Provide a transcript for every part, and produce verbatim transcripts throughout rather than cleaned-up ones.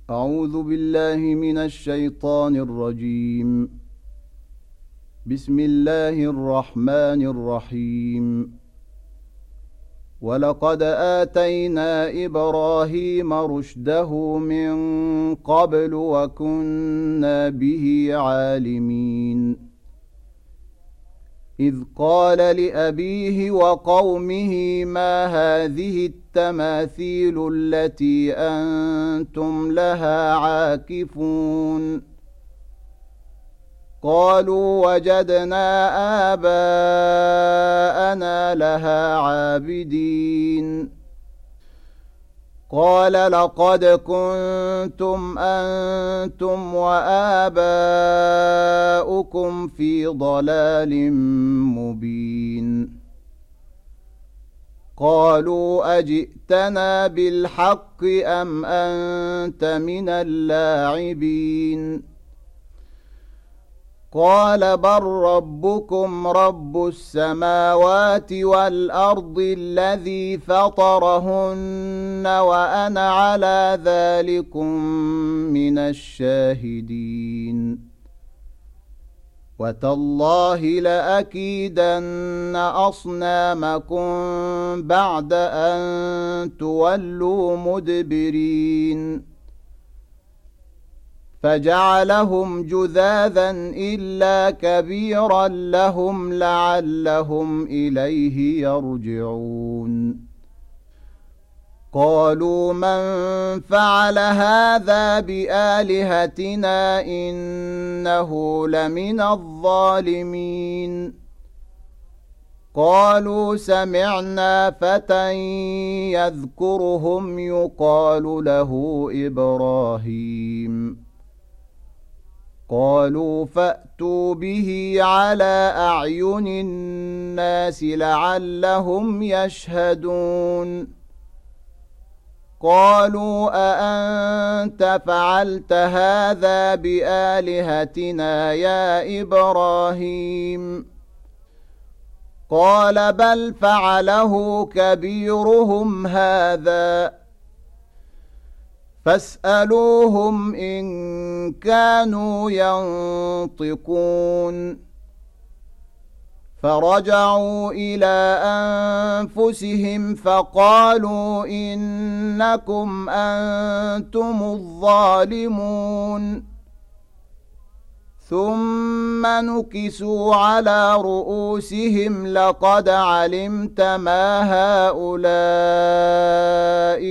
أعوذ بالله من الشيطان الرجيم. بسم الله الرحمن الرحيم. ولقد آتينا إبراهيم رشده من قبل وكنا به عالمين. إذ قال لأبيه وقومه ما هذه التماثيل التي أنتم لها عاكفون. قالوا وجدنا آباءنا لها عابدين. قال لقد كنتم أنتم وآباؤكم في ضلال مبين. قالوا أجئتنا بالحق أم أنت من اللاعبين. قال بل ربكم رب السماوات والأرض الذي فطرهن وأنا على ذلكم من الشاهدين. وتالله لأكيدن أصنامكم بعد أن تولوا مدبرين. فجعلهم جذاذا إلا كبيرا لهم لعلهم إليه يرجعون. قالوا من فعل هذا بآلهتنا إنه لمن الظالمين. قالوا سمعنا فتى يذكرهم يقال له إبراهيم. قالوا فأتوا به على أعين الناس لعلهم يشهدون. قالوا أأنت فعلت هذا بآلهتنا يا إبراهيم. قال بل فعله كبيرهم هذا فاسألوهم إن كانوا ينطقون. فرجعوا إلى أنفسهم فقالوا إنكم أنتم الظالمون. ثم نكسوا على رؤوسهم لقد علمت ما هؤلاء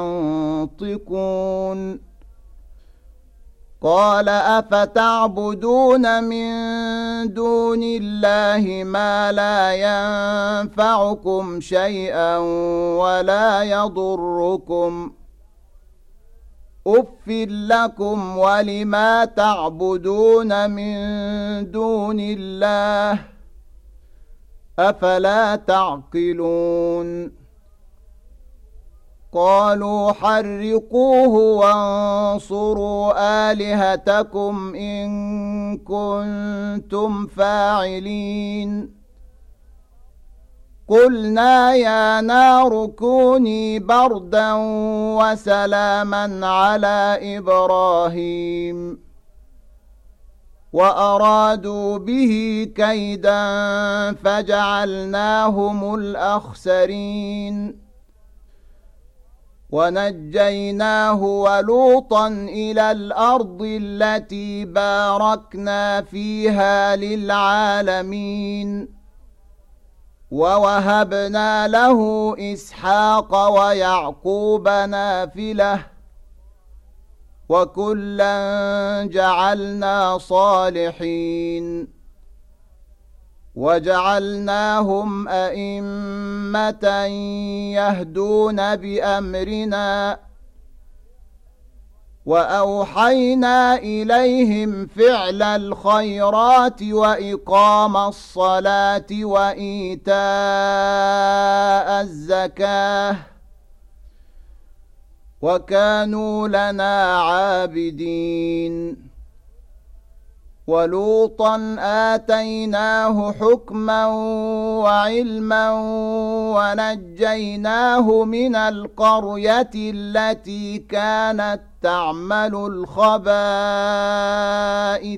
ينطقون. قال أفتعبدون من دون الله ما لا ينفعكم شيئا ولا يضركم أف لكم ولما تعبدون من دون الله أفلا تعقلون. قالوا حرقوه وانصروا آلهتكم إن كنتم فاعلين. قلنا يا نار كوني بردا وسلاما على إبراهيم وأرادوا به كيدا فجعلناهم الأخسرين. ونجيناه ولوطا إلى الأرض التي باركنا فيها للعالمين. ووهبنا له إسحاق ويعقوب نافلة وكلا جعلنا صالحين. وجعلناهم أئمة يهدون بأمرنا وأوحينا إليهم فعل الخيرات وإقام الصلاة وإيتاء الزكاة وكانوا لنا عابدين. ولوطا آتيناه حكما وعلما ونجيناه من القرية التي كانت تعمل الخبائث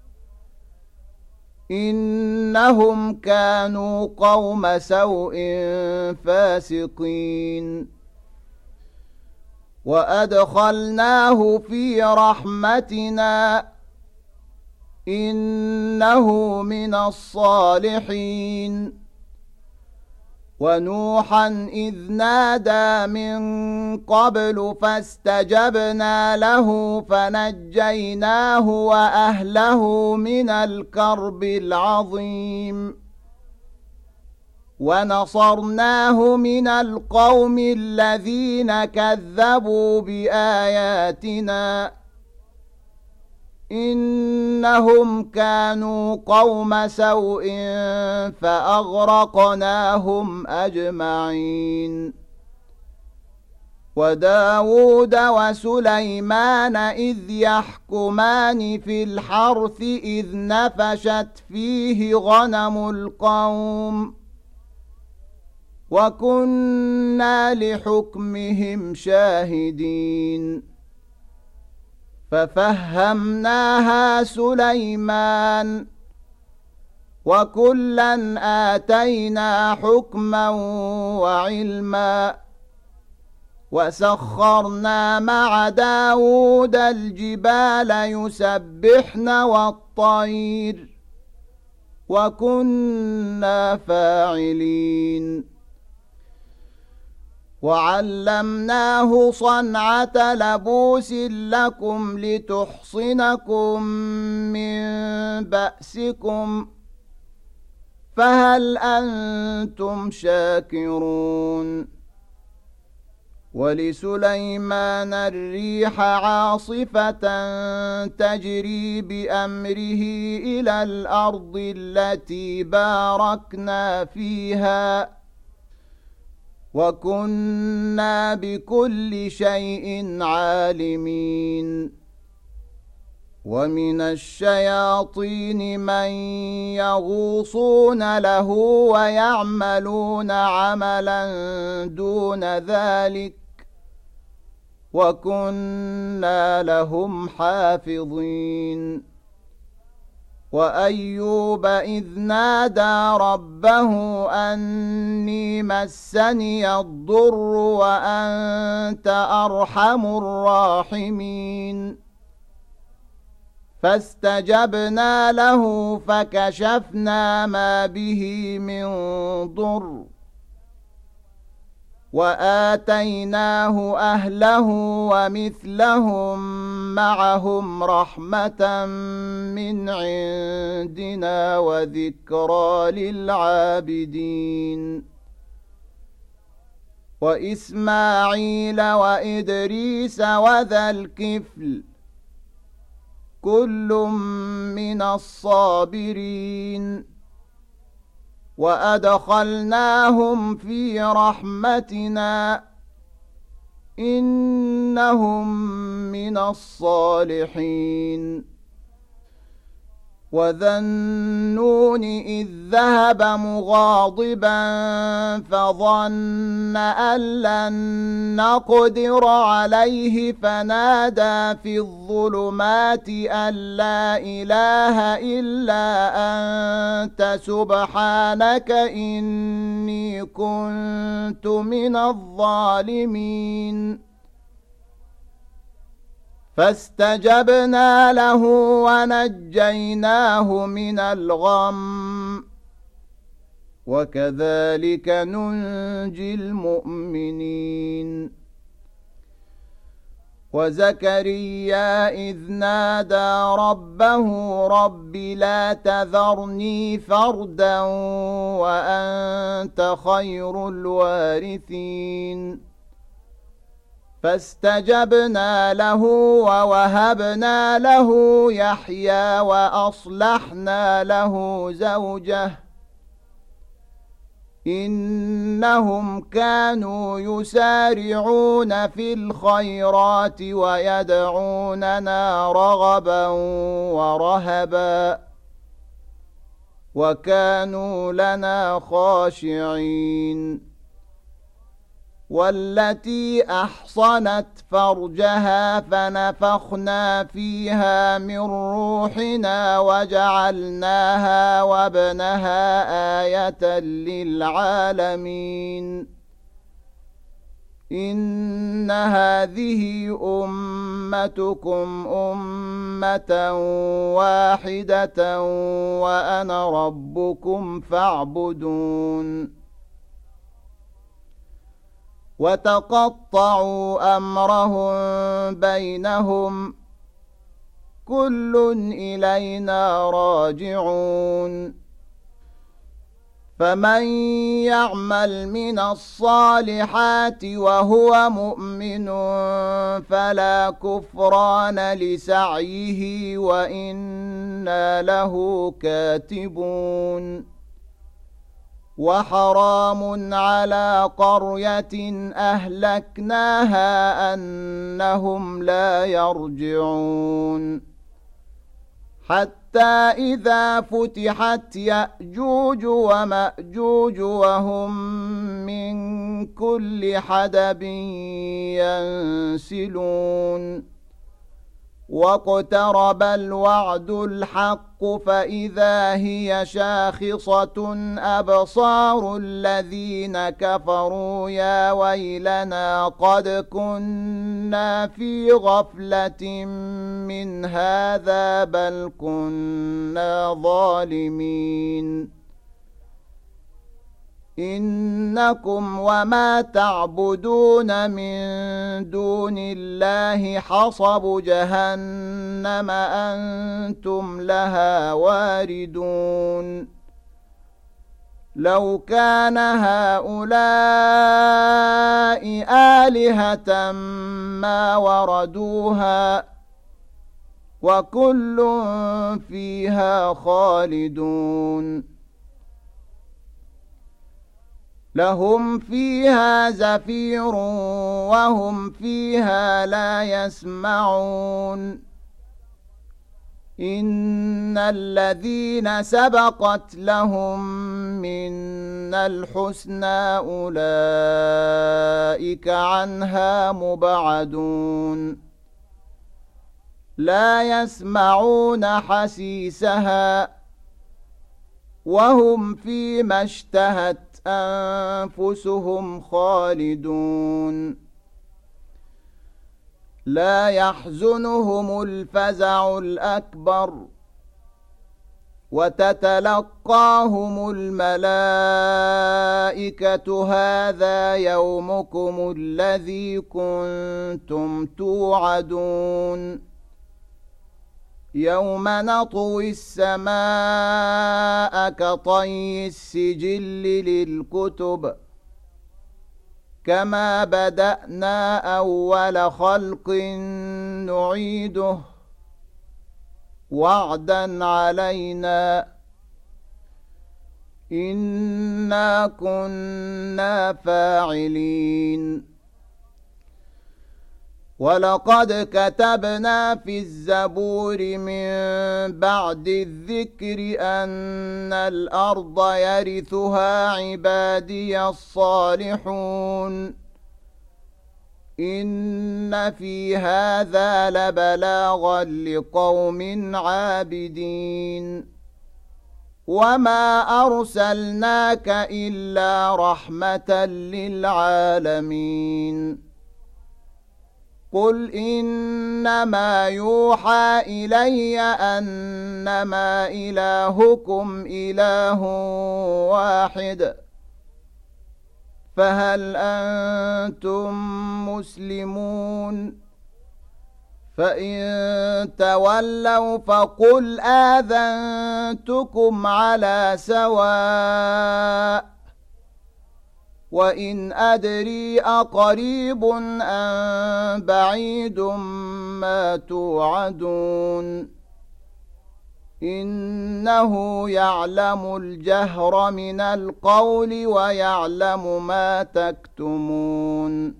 إنهم كانوا قوم سوء فاسقين وأدخلناه في رحمتنا إنه من الصالحين ونوحا إذ نادى من قبل فاستجبنا له فنجيناه وأهله من الكرب العظيم ونصرناه من القوم الذين كذبوا بآياتنا إنهم كانوا قوم سوء فأغرقناهم أجمعين وداود وسليمان إذ يحكمان في الحرث إذ نفشت فيه غنم القوم وكنا لحكمهم شاهدين ففهمناها سليمان وكلا آتينا حكما وعلما وسخرنا مع داود الجبال يسبحن والطير وكنا فاعلين وعلمناه صنعة لبوس لكم لتحصنكم من بأسكم فهل أنتم شاكرون ولسليمان الريح عاصفة تجري بأمره إلى الأرض التي باركنا فيها وكنا بكل شيء عالمين ومن الشياطين من يغوصون له ويعملون عملا دون ذلك وكنا لهم حافظين وأيوب إذ نادى ربه أني مسني الضر وأنت أرحم الراحمين فاستجبنا له فكشفنا ما به من ضر وآتيناه أهله ومثلهم معهم رحمة من عندنا وذكرى للعابدين وإسماعيل وإدريس وذا الكفل كل من الصابرين وأدخلناهم في رحمتنا إنهم من الصالحين وذا النون إذ ذهب مغاضبا فظن أن لن نقدر عليه فنادى في الظلمات أن لا إله إلا أنت سبحانك إني كنت من الظالمين فاستجبنا له ونجيناه من الغم وكذلك ننجي المؤمنين وزكريا إذ نادى ربه رب لا تذرني فردا وأنت خير الوارثين فاستجبنا له ووهبنا له يحيى وأصلحنا له زوجه إنهم كانوا يسارعون في الخيرات ويدعوننا رغبا ورهبا وكانوا لنا خاشعين والتي أحصنت فرجها فنفخنا فيها من روحنا وجعلناها وابنها آية للعالمين إن هذه أمتكم أمة واحدة وأنا ربكم فاعبدون وتقطعوا أمرهم بينهم كل إلينا راجعون فمن يعمل من الصالحات وهو مؤمن فلا كفران لسعيه وإنا له كاتبون وحرام على قرية أهلكناها أنهم لا يرجعون حتى إذا فتحت يأجوج ومأجوج وهم من كل حدب ينسلون واقترب الوعد الحق فإذا هي شاخصة أبصار الذين كفروا يا ويلنا قد كنا في غفلة من هذا بل كنا ظالمين إنكم وما تعبدون من دون الله حصب جهنم أنتم لها واردون لو كان هؤلاء آلهة ما وردوها وكل فيها خالدون لهم فيها زفير وهم فيها لا يسمعون إن الذين سبقت لهم منا الحسنى أولئك عنها مبعدون لا يسمعون حسيسها وهم فيما اشتهت أنفسهم خالدون لا يحزنهم الفزع الأكبر وتتلقاهم الملائكة هذا يومكم الذي كنتم توعدون يوم نطوي السماء كطي السجل للكتب كما بدأنا أول خلق نعيده وعدا علينا إنا كنا فاعلين ولقد كتبنا في الزبور من بعد الذكر أن الأرض يرثها عبادي الصالحون إن في هذا لبلاغا لقوم عابدين وما أرسلناك إلا رحمة للعالمين قل إنما يوحى إلي أنما إلهكم إله واحد فهل أنتم مسلمون فإن تولوا فقل آذنتكم على سواء وإن أدري أقريب أم بعيد ما توعدون إنه يعلم الجهر من القول ويعلم ما تكتمون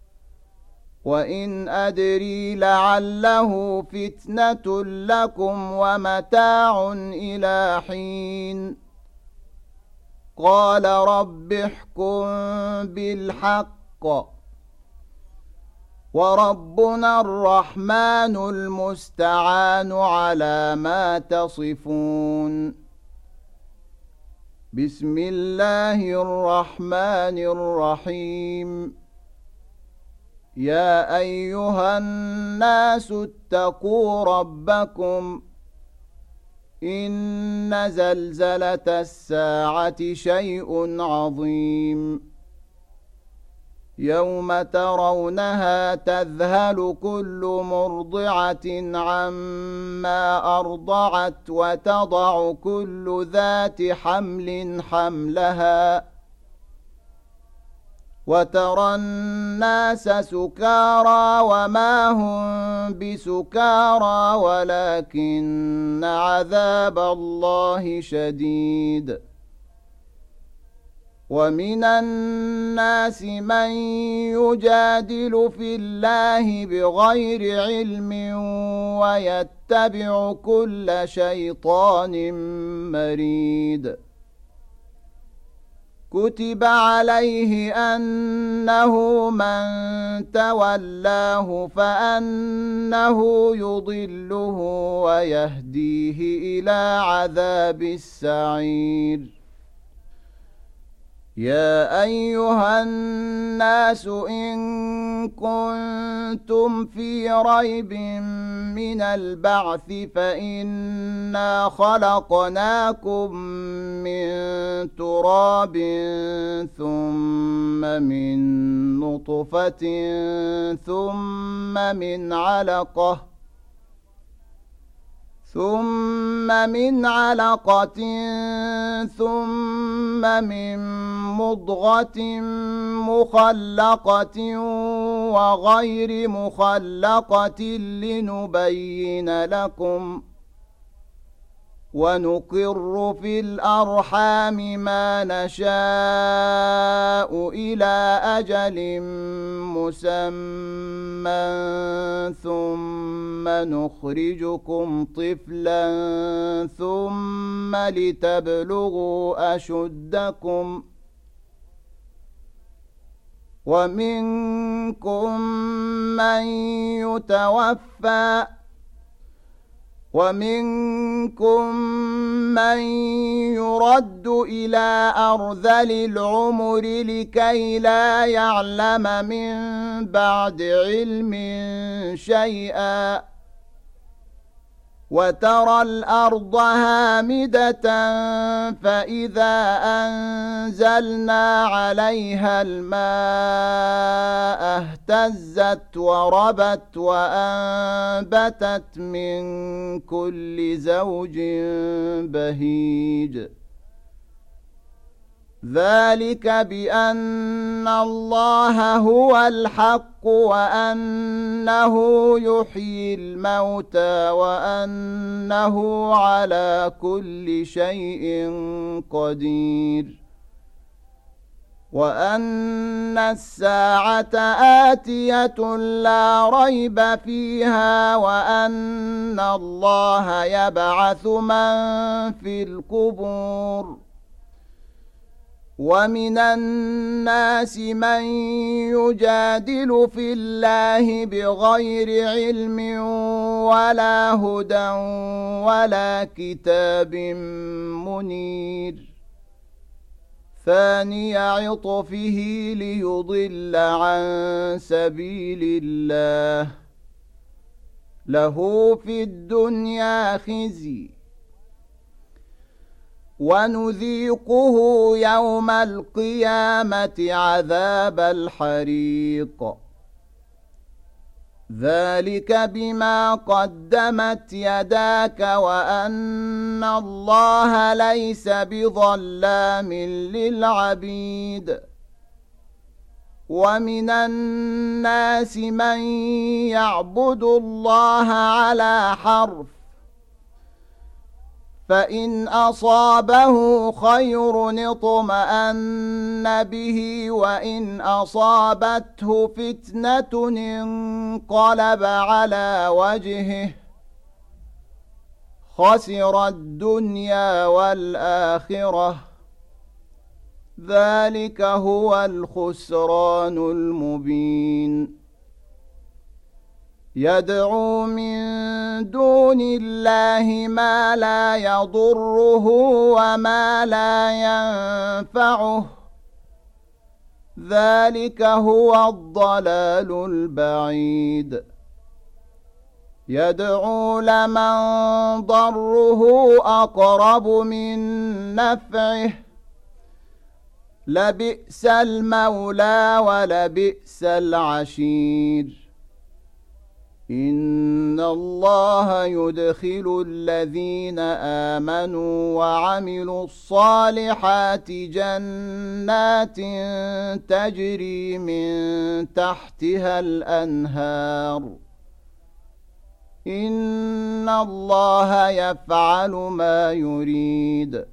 وإن أدري لعله فتنة لكم ومتاع إلى حين قال رب احكم بالحق وربنا الرحمن المستعان على ما تصفون بسم الله الرحمن الرحيم يا أيها الناس اتقوا ربكم إن زلزلة الساعة شيء عظيم يوم ترونها تذهل كل مرضعة عما أرضعت وتضع كل ذات حمل حملها وترى الناس سكارى وما هم بسكارى ولكن عذاب الله شديد ومن الناس من يجادل في الله بغير علم ويتبع كل شيطان مريد كتب عليه أنه من تولاه فأنه يضله ويهديه إلى عذاب السعير يا أيها الناس إن كنتم في ريب من البعث فإنا خلقناكم من تراب ثم من نطفة ثم من علقة ثم من علقة ثم من مضغة مخلقة وغير مخلقة لنبين لكم ونقر في الأرحام ما نشاء إلى أجل مسمى ثم نخرجكم طفلا ثم لتبلغوا أشدكم ومنكم من يتوفى ومنكم من يرد إلى أرذل العمر لكي لا يعلم من بعد علم شيئا وترى الأرض هامدة فإذا أنزلنا عليها الماء اهتزت وربت وأنبتت من كل زوج بهيج ذلك بأن الله هو الحق وأنه يحيي الموتى وأنه على كل شيء قدير وأن الساعة آتية لا ريب فيها وأن الله يبعث من في القبور ومن الناس من يجادل في الله بغير علم ولا هدى ولا كتاب منير ثاني عطفه ليضل عن سبيل الله له في الدنيا خزي ونذيقه يوم القيامة عذاب الحريق ذلك بما قدمت يداك وأن الله ليس بظلام للعبيد ومن الناس من يعبد الله على حرف فإن أصابه خير اطمأن به وإن أصابته فتنة انقلب على وجهه خسر الدنيا والآخرة ذلك هو الخسران المبين يدعو من دون الله ما لا يضره وما لا ينفعه ذلك هو الضلال البعيد يدعو لمن ضره أقرب من نفعه لبئس المولى ولبئس العشير إن الله يدخل الذين آمنوا وعملوا الصالحات جنات تجري من تحتها الأنهار إن الله يفعل ما يريد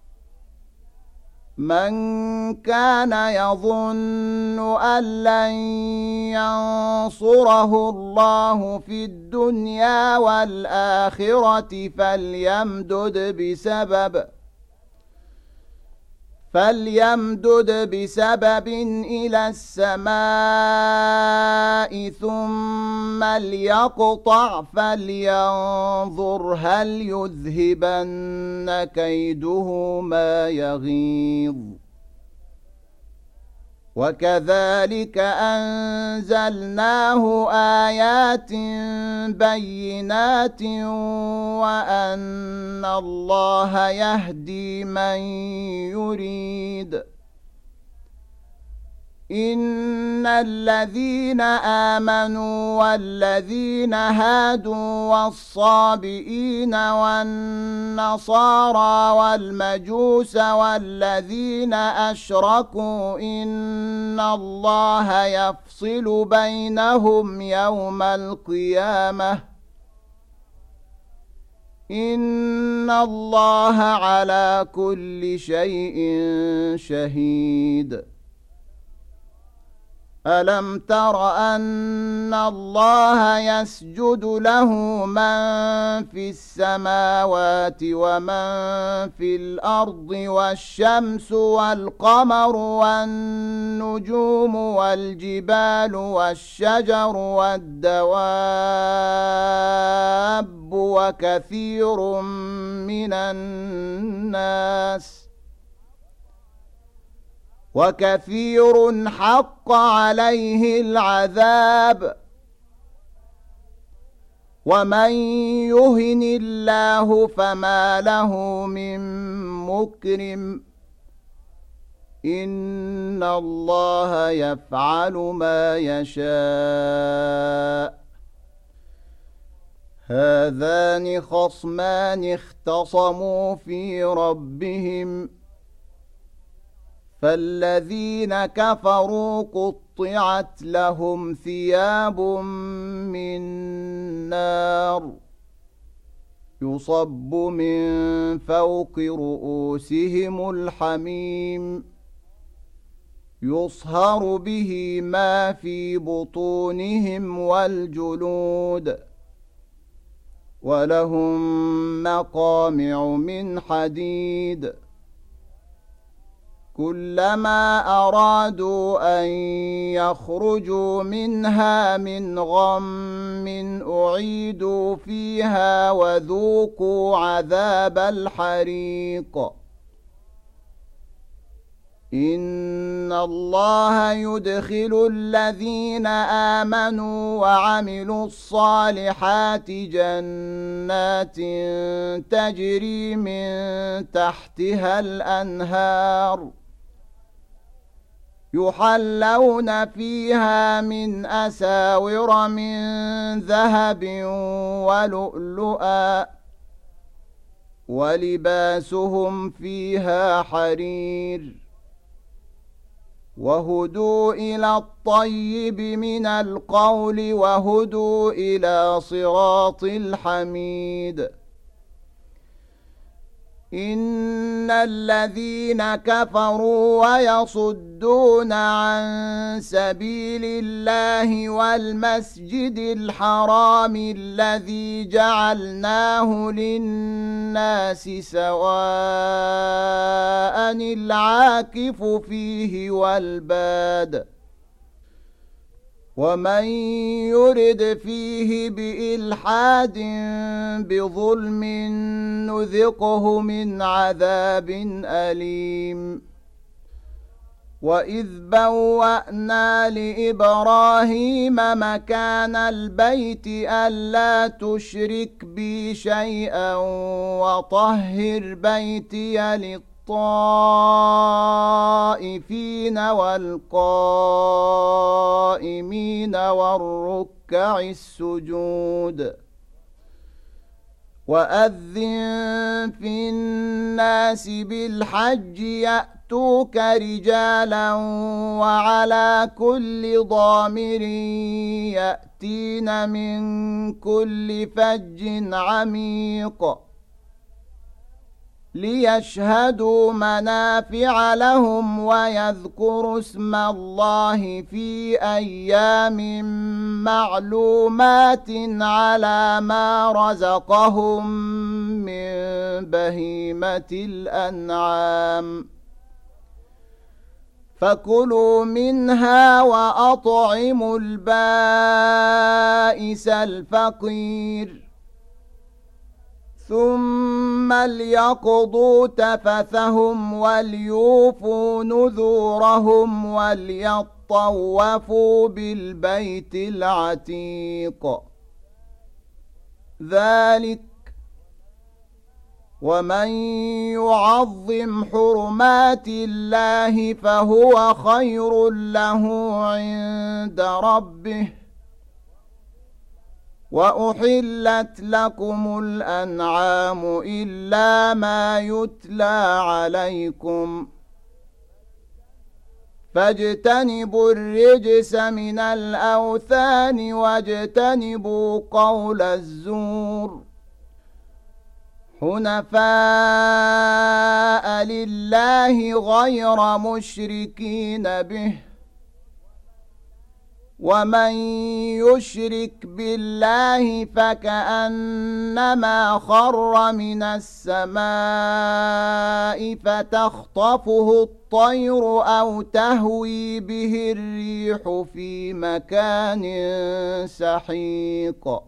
من كان يظن أن لن ينصره الله في الدنيا والآخرة فليمدد بسبب فليمدد بسبب إلى السماء ثم ليقطع فلينظر هل يذهبن كيده ما يغيظ وكذلك أنزلناه آيات بينات وأن الله يهدي من يريد إن الذين آمنوا والذين هادوا والصابئين والنصارى والمجوس والذين أشركوا إن الله يفصل بينهم يوم القيامة إن الله على كل شيء شهيد ألم تر أن الله يسجد له من في السماوات ومن في الأرض والشمس والقمر والنجوم والجبال والشجر والدواب وكثير من الناس وكثير حق عليه العذاب ومن يهن الله فما له من مكرم إن الله يفعل ما يشاء هذان خصمان اختصموا في ربهم فالذين كفروا قطعت لهم ثياب من نار يصب من فوق رؤوسهم الحميم يصهر به ما في بطونهم والجلود ولهم مقامع من حديد كلما أرادوا أن يخرجوا منها من غم أعيدوا فيها وذوقوا عذاب الحريق إن الله يدخل الذين آمنوا وعملوا الصالحات جنات تجري من تحتها الأنهار يحلون فيها من أساور من ذهب ولؤلؤا ولباسهم فيها حرير وهدوا إلى الطيب من القول وهدوا إلى صراط الحميد إن الذين كفروا ويصدون عن سبيل الله والمسجد الحرام الذي جعلناه للناس سواء العاكف فيه والباد ومن يرد فيه بإلحاد بظلم نذقه من عذاب أليم وإذ بوأنا لإبراهيم مكان البيت ألا تشرك بي شيئا وطهر بيتي للطهر الطائفين والقائمين والركع السجود وأذن في الناس بالحج يأتوك رجالا وعلى كل ضامر يأتين من كل فج عميق ليشهدوا منافع لهم ويذكروا اسم الله في أيام معلومات على ما رزقهم من بهيمة الأنعام فكلوا منها وأطعموا البائس الفقير ثم ليقضوا تفثهم وليوفوا نذورهم وليطوفوا بالبيت العتيق ذلك ومن يعظم حرمات الله فهو خير له عند ربه وأحلت لكم الأنعام إلا ما يتلى عليكم فاجتنبوا الرجس من الأوثان واجتنبوا قول الزور حنفاء لله غير مشركين به ومن يشرك بالله فكأنما خر من السماء فتخطفه الطير أو تهوي به الريح في مكان سحيق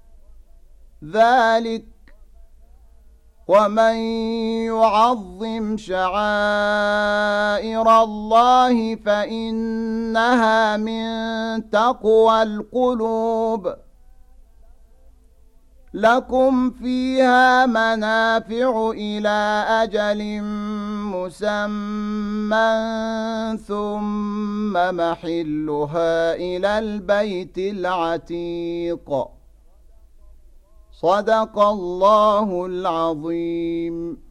ذلك ومن يعظم شعائر الله فإنها من تقوى القلوب لكم فيها منافع إلى أجل مسمى ثم محلها إلى البيت العتيق صدق الله العظيم.